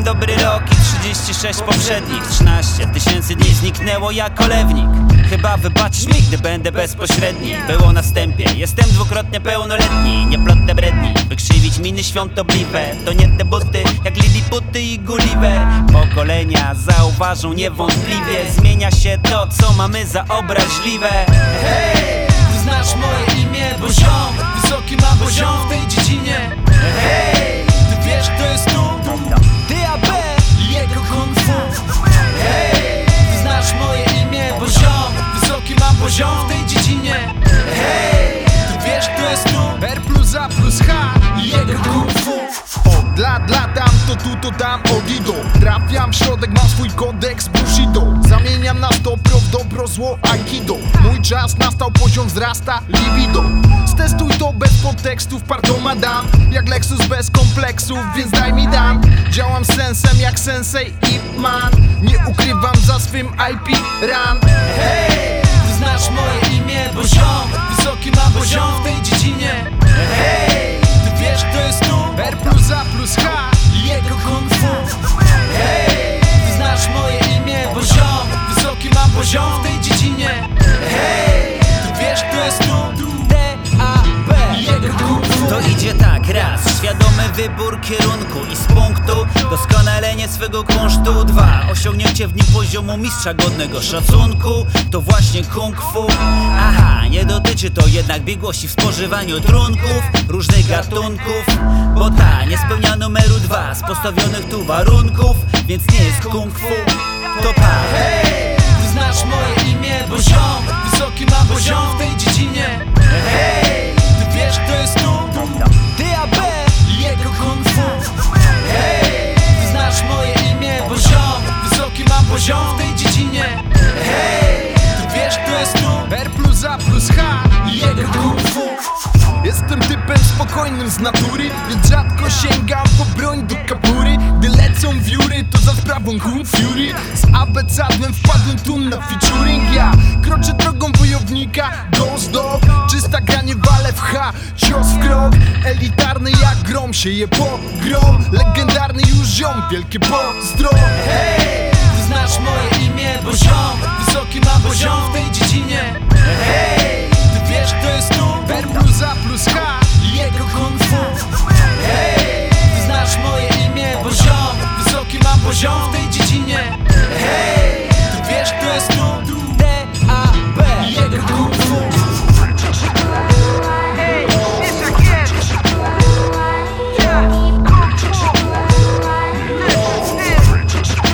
dobry rok i 36 poprzednich. 13 tysięcy dni zniknęło jak olewnik. Chyba wybaczysz mi, gdy będę bezpośredni. Było na wstępie, jestem dwukrotnie pełnoletni. Nie plotę bredni, wykrzywić miny świątobliwe. To nie te buty, jak Liliputy i Gulliver. Pokolenia zauważą niewątpliwie. Zmienia się to, co mamy za obraźliwe. Hej, ty znasz moje imię, bo ziom wysoki ma poziom w tej dziedzinie. Hej, ty wiesz kto jest tu? D.A.B. i jego kung fu. Hej, ty znasz moje imię, bo ziom wysoki ma poziom w tej dziedzinie. Hej, ty wiesz kto jest tu? R plus A plus H I jego kung fu. Od lat latam, to tu, to tam, od i do. Trafiam w środek, mam swój kodeks Bushido. Zamieniam na dobro w dobro, zło aikido. Mój czas nastał, poziom wzrasta, libido. Stestuj to bez podtekstów, pardon madam. Jak Lexus bez kompleksów, więc daj mi dam. Działam sensem jak sensei Ip Man. Nie ukrywam za swym IP run. Hej, ty znasz moje imię, bo ziom wysoki ma poziom w tej dziedzinie. Hej, ty wiesz kto jest tu? R plus A plus H I jego kung fu. Hej, ty znasz moje imię, bo ziom wysoki mam poziom w tej dziedzinie. Hej, ty wiesz kto jest tu? D.A.B. I jego kung fu. To idzie tak, raz, świadomy wybór kierunku i z punktu doskonalenie swego kunsztu. 2, osiągnięcie w nim poziomu mistrza godnego szacunku. To właśnie kung fu. Aha, nie dotyczy to jednak biegłości w spożywaniu trunków różnych gatunków, bo ta nie spełnia numeru 2 z postawionych tu warunków, więc nie jest kung fu. To pa. Hej, ty znasz moje imię, bo ziom wysoki ma poziom w tej dziedzinie. Hej, ty wiesz kto jest tu? D.A.B. i jego kung fu. Hej, ty znasz moje imię, bo ziom wysoki mam poziom w tej dziedzinie. Hej, ty wiesz kto jest tu? R plus A plus H I jego kung fu. Jestem typem spokojnym z natury, więc rzadko sięgam po broń do kapury. Gdy lecą wióry, to za sprawą Kung Fury. Z abecadłem wpadłem tu na featuring. Ja kroczę drogą wojownika, Ghost Dog. Czysta gra, nie wale w H, cios w krok. Elitarny jak grom, sieje pogrom. Legendarny już ziom, wielkie pozdro. Hej, ty znasz moje imię, bo ziom wysoki ma poziom w tej dziedzinie. Hej, ty wiesz kto jest tu? R plus A plus H I jego kung fu. Hej, ty znasz moje imię, bo ziom wysoki mam poziom w tej dziedzinie. Hej, ty wiesz kto jest tu? D.A.B. I jego kung fu. Ej, wiesz jak jest? Ja, kung fu. Lepszy styl.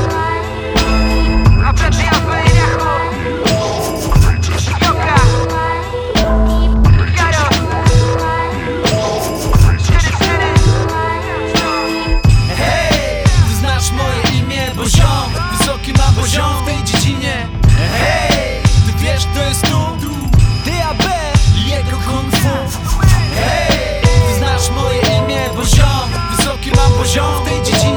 A przed ja wyjachu. Joka. Jaro. 4-4. Hej, ty znasz moje imię, bo ziom wysoki ma poziom w tej dziedzinie. Hej, ty wiesz kto jest tu? D.A.B. i jego kung fu. Hej, ty znasz moje imię, bo ziom wysoki ma poziom w tej dziedzinie.